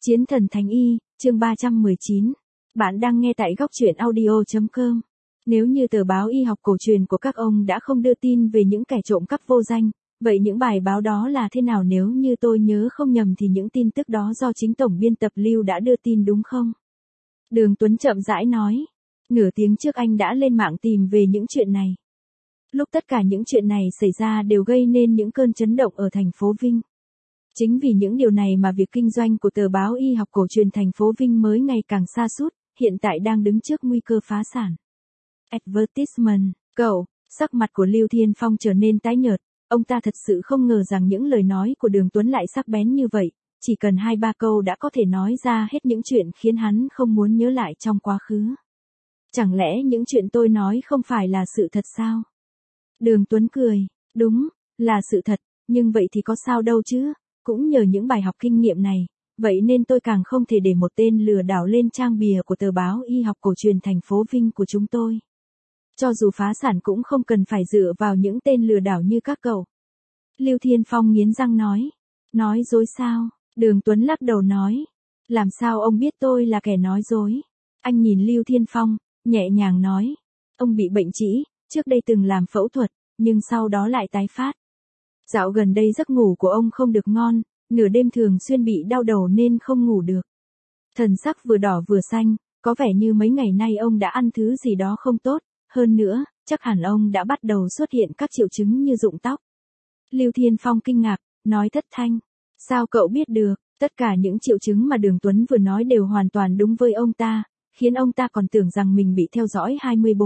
Chiến thần Thánh Y, chương 319. Bạn đang nghe tại góc truyện audio.com. Nếu như tờ báo y học cổ truyền của các ông đã không đưa tin về những kẻ trộm cắp vô danh, vậy những bài báo đó là thế nào? Nếu như tôi nhớ không nhầm thì những tin tức đó do chính tổng biên tập Lưu đã đưa tin đúng không? Đường Tuấn chậm rãi nói. Nửa tiếng trước anh đã lên mạng tìm về những chuyện này. Lúc tất cả những chuyện này xảy ra đều gây nên những cơn chấn động ở thành phố Vinh. Chính vì những điều này mà việc kinh doanh của tờ báo y học cổ truyền thành phố Vinh mới ngày càng sa sút, hiện tại đang đứng trước nguy cơ phá sản. Advertisement, cậu, sắc mặt của Lưu Thiên Phong trở nên tái nhợt, ông ta thật sự không ngờ rằng những lời nói của Đường Tuấn lại sắc bén như vậy, chỉ cần 2-3 câu đã có thể nói ra hết những chuyện khiến hắn không muốn nhớ lại trong quá khứ. Chẳng lẽ những chuyện tôi nói không phải là sự thật sao? Đường Tuấn cười, đúng, là sự thật, nhưng vậy thì có sao đâu chứ? Cũng nhờ những bài học kinh nghiệm này, vậy nên tôi càng không thể để một tên lừa đảo lên trang bìa của tờ báo y học cổ truyền thành phố Vinh của chúng tôi. Cho dù phá sản cũng không cần phải dựa vào những tên lừa đảo như các cậu. Lưu Thiên Phong nghiến răng nói. Nói dối sao? Đường Tuấn lắc đầu nói. Làm sao ông biết tôi là kẻ nói dối? Anh nhìn Lưu Thiên Phong, nhẹ nhàng nói. Ông bị bệnh trĩ, trước đây từng làm phẫu thuật, nhưng sau đó lại tái phát. Dạo gần đây giấc ngủ của ông không được ngon, nửa đêm thường xuyên bị đau đầu nên không ngủ được. Thần sắc vừa đỏ vừa xanh, có vẻ như mấy ngày nay ông đã ăn thứ gì đó không tốt, hơn nữa, chắc hẳn ông đã bắt đầu xuất hiện các triệu chứng như rụng tóc. Lưu Thiên Phong kinh ngạc, nói thất thanh. Sao cậu biết được? Tất cả những triệu chứng mà Đường Tuấn vừa nói đều hoàn toàn đúng với ông ta, khiến ông ta còn tưởng rằng mình bị theo dõi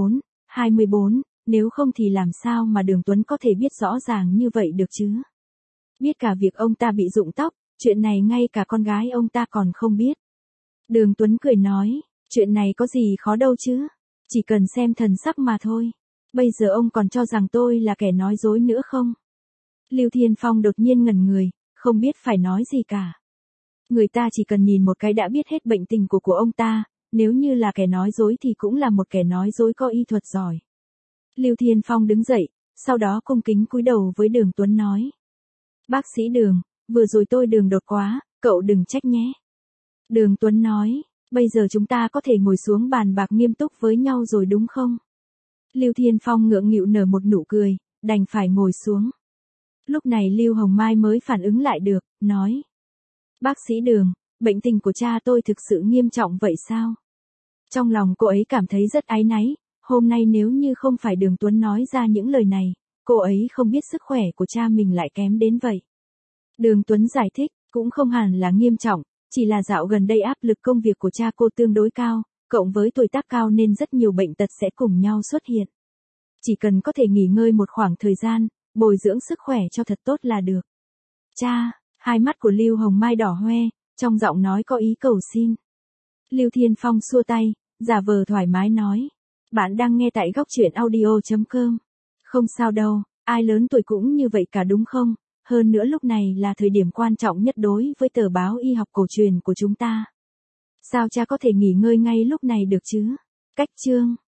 24, nếu không thì làm sao mà Đường Tuấn có thể biết rõ ràng như vậy được chứ? Biết cả việc ông ta bị rụng tóc, chuyện này ngay cả con gái ông ta còn không biết. Đường Tuấn cười nói, chuyện này có gì khó đâu chứ? Chỉ cần xem thần sắc mà thôi. Bây giờ ông còn cho rằng tôi là kẻ nói dối nữa không? Lưu Thiên Phong đột nhiên ngẩn người, không biết phải nói gì cả. Người ta chỉ cần nhìn một cái đã biết hết bệnh tình của ông ta, nếu như là kẻ nói dối thì cũng là một kẻ nói dối có y thuật giỏi. Lưu Thiên Phong đứng dậy, sau đó cung kính cúi đầu với Đường Tuấn nói. Bác sĩ Đường, vừa rồi tôi đường đột quá, cậu đừng trách nhé. Đường Tuấn nói, bây giờ chúng ta có thể ngồi xuống bàn bạc nghiêm túc với nhau rồi đúng không? Lưu Thiên Phong ngượng nghịu nở một nụ cười, đành phải ngồi xuống. Lúc này Lưu Hồng Mai mới phản ứng lại được, nói. Bác sĩ Đường, bệnh tình của cha tôi thực sự nghiêm trọng vậy sao? Trong lòng cô ấy cảm thấy rất áy náy, hôm nay nếu như không phải Đường Tuấn nói ra những lời này, cô ấy không biết sức khỏe của cha mình lại kém đến vậy. Đường Tuấn giải thích, cũng không hẳn là nghiêm trọng, chỉ là dạo gần đây áp lực công việc của cha cô tương đối cao, cộng với tuổi tác cao nên rất nhiều bệnh tật sẽ cùng nhau xuất hiện. Chỉ cần có thể nghỉ ngơi một khoảng thời gian, bồi dưỡng sức khỏe cho thật tốt là được. Cha, hai mắt của Lưu Hồng Mai đỏ hoe, trong giọng nói có ý cầu xin. Lưu Thiên Phong xua tay, giả vờ thoải mái nói. Bạn đang nghe tại góc truyện audio.com. Không sao đâu, ai lớn tuổi cũng như vậy cả đúng không? Hơn nữa lúc này là thời điểm quan trọng nhất đối với tờ báo y học cổ truyền của chúng ta. Sao cha có thể nghỉ ngơi ngay lúc này được chứ? Cách chương.